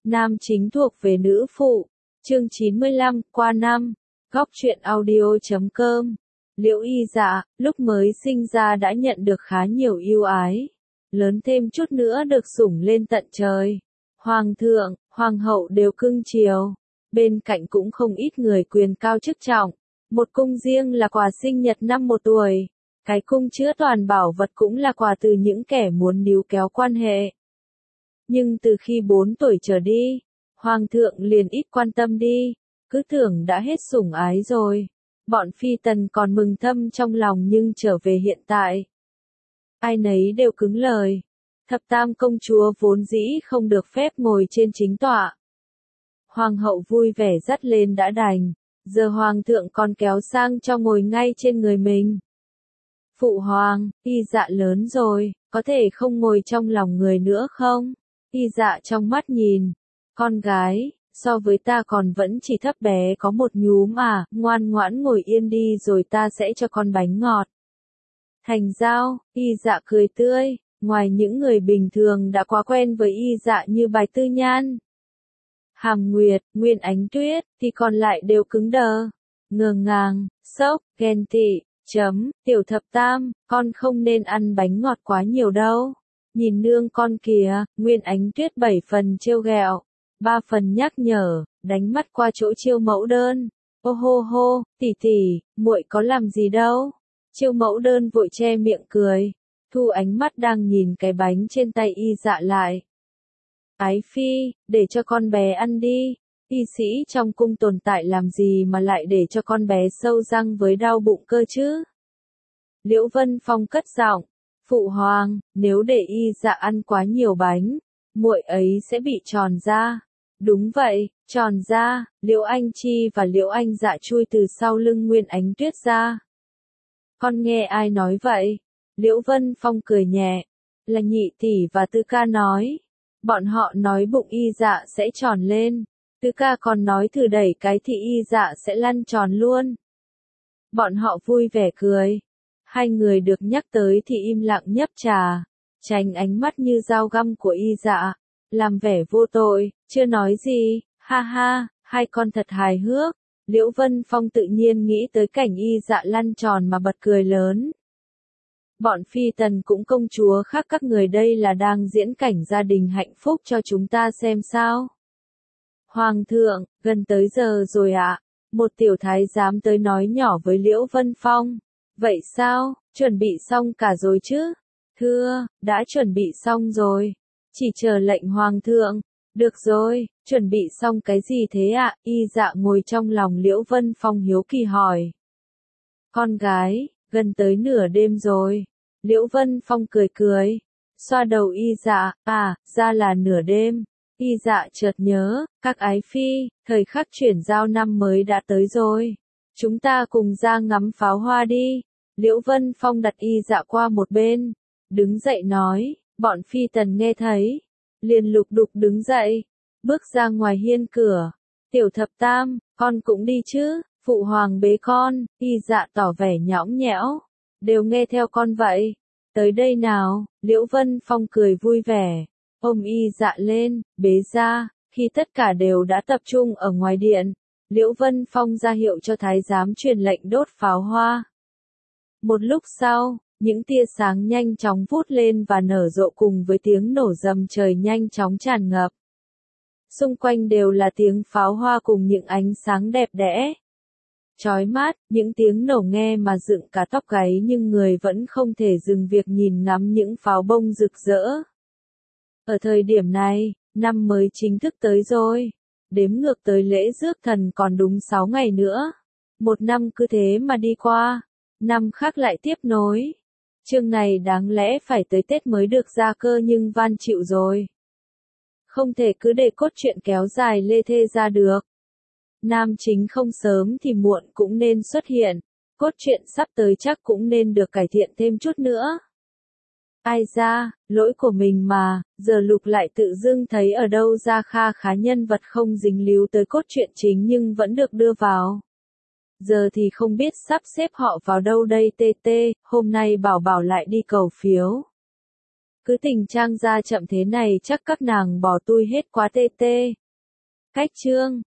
Nam chính thuộc về nữ phụ. Chương 95, qua năm. Góc truyện audio.com. Liễu Y Dạ, lúc mới sinh ra đã nhận được khá nhiều ưu ái. Lớn thêm chút nữa được sủng lên tận trời. Hoàng thượng, hoàng hậu đều cưng chiều. Bên cạnh cũng không ít người quyền cao chức trọng. Một cung riêng là quà sinh nhật năm 1 tuổi. Cái cung chứa toàn bảo vật cũng là quà từ những kẻ muốn níu kéo quan hệ. Nhưng từ khi 4 tuổi trở đi, hoàng thượng liền ít quan tâm đi, cứ tưởng đã hết sủng ái rồi. Bọn phi tần còn mừng thầm trong lòng nhưng trở về hiện tại, ai nấy đều cứng lời. Thập tam công chúa vốn dĩ không được phép ngồi trên chính tọa. Hoàng hậu vui vẻ dắt lên đã đành, giờ hoàng thượng còn kéo sang cho ngồi ngay trên người mình. Phụ hoàng, Y Dạ lớn rồi, có thể không ngồi trong lòng người nữa không? Y Dạ trong mắt nhìn, con gái, so với ta còn vẫn chỉ thấp bé có một nhúm à, ngoan ngoãn ngồi yên đi rồi ta sẽ cho con bánh ngọt. Thành giao, Y Dạ cười tươi, ngoài những người bình thường đã quá quen với Y Dạ như Bạch Tư Nhan, Hàm Nguyệt, Nguyên Ánh Tuyết, thì còn lại đều cứng đờ, ngơ ngàng, sốc, ghen tị. Tiểu thập tam, con không nên ăn bánh ngọt quá nhiều đâu. Nhìn nương con kìa, Nguyên Ánh Tuyết 7 phần trêu ghẹo, 3 phần nhắc nhở, đánh mắt qua chỗ Chiêu Mẫu Đơn. Ô hô hô, tỷ tỷ, muội có làm gì đâu. Chiêu Mẫu Đơn vội che miệng cười, thu ánh mắt đang nhìn cái bánh trên tay Y Dạ lại. Ái phi, để cho con bé ăn đi. Y sĩ trong cung tồn tại làm gì mà lại để cho con bé sâu răng với đau bụng cơ chứ? Liễu Vân Phong cất giọng, phụ hoàng, nếu để Y Dạ ăn quá nhiều bánh, muội ấy sẽ bị tròn da. Đúng vậy, tròn da. Liễu Anh Chi và Liễu Anh Dạ chui từ sau lưng Nguyên Ánh Tuyết ra. Con nghe ai nói vậy? Liễu Vân Phong cười nhẹ, là nhị tỷ và Tư ca nói. Bọn họ nói bụng Y Dạ sẽ tròn lên. Tư ca còn nói thử đẩy cái thì Y Dạ sẽ lăn tròn luôn. Bọn họ vui vẻ cười. Hai người được nhắc tới thì im lặng nhấp trà, tránh ánh mắt như dao găm của Y Dạ, làm vẻ vô tội, chưa nói gì, ha ha, hai con thật hài hước. Liễu Vân Phong tự nhiên nghĩ tới cảnh Y Dạ lăn tròn mà bật cười lớn. Bọn phi tần cũng công chúa khác các người đây là đang diễn cảnh gia đình hạnh phúc cho chúng ta xem sao. Hoàng thượng, gần tới giờ rồi ạ. Một tiểu thái giám tới nói nhỏ với Liễu Vân Phong. Vậy sao, chuẩn bị xong cả rồi chứ? Thưa, đã chuẩn bị xong rồi. Chỉ chờ lệnh hoàng thượng. Được rồi, chuẩn bị xong cái gì thế ạ? Y Dạ ngồi trong lòng Liễu Vân Phong hiếu kỳ hỏi. Con gái, gần tới nửa đêm rồi. Liễu Vân Phong cười cười, xoa đầu Y Dạ, ra là nửa đêm. Y Dạ chợt nhớ, các ái phi, thời khắc chuyển giao năm mới đã tới rồi. Chúng ta cùng ra ngắm pháo hoa đi. Liễu Vân Phong đặt Y Dạ qua một bên, đứng dậy nói, bọn phi tần nghe thấy, liền lục đục đứng dậy, bước ra ngoài hiên cửa. Tiểu thập tam, con cũng đi chứ, phụ hoàng bế con. Y Dạ tỏ vẻ nhõng nhẽo, đều nghe theo con vậy. Tới đây nào, Liễu Vân Phong cười vui vẻ, ôm Y Dạ lên, bế ra. Khi tất cả đều đã tập trung ở ngoài điện, Liễu Vân Phong ra hiệu cho thái giám truyền lệnh đốt pháo hoa. Một lúc sau, những tia sáng nhanh chóng vút lên và nở rộ cùng với tiếng nổ rầm trời nhanh chóng tràn ngập. Xung quanh đều là tiếng pháo hoa cùng những ánh sáng đẹp đẽ, chói mắt, những tiếng nổ nghe mà dựng cả tóc gáy nhưng người vẫn không thể dừng việc nhìn ngắm những pháo bông rực rỡ. Ở thời điểm này, năm mới chính thức tới rồi. Đếm ngược tới lễ rước thần còn đúng 6 ngày nữa. Một năm cứ thế mà đi qua, năm khác lại tiếp nối. Chương này đáng lẽ phải tới Tết mới được ra cơ nhưng van chịu rồi. Không thể cứ để cốt truyện kéo dài lê thê ra được. Nam chính không sớm thì muộn cũng nên xuất hiện, cốt truyện sắp tới chắc cũng nên được cải thiện thêm chút nữa. Ai ra, lỗi của mình mà, giờ Lục lại tự dưng thấy ở đâu ra kha khá nhân vật không dính líu tới cốt truyện chính nhưng vẫn được đưa vào. Giờ thì không biết sắp xếp họ vào đâu đây TT, hôm nay bảo lại đi cầu phiếu. Cứ tình trang ra chậm thế này chắc các nàng bỏ tui hết quá tê tê. Cách chương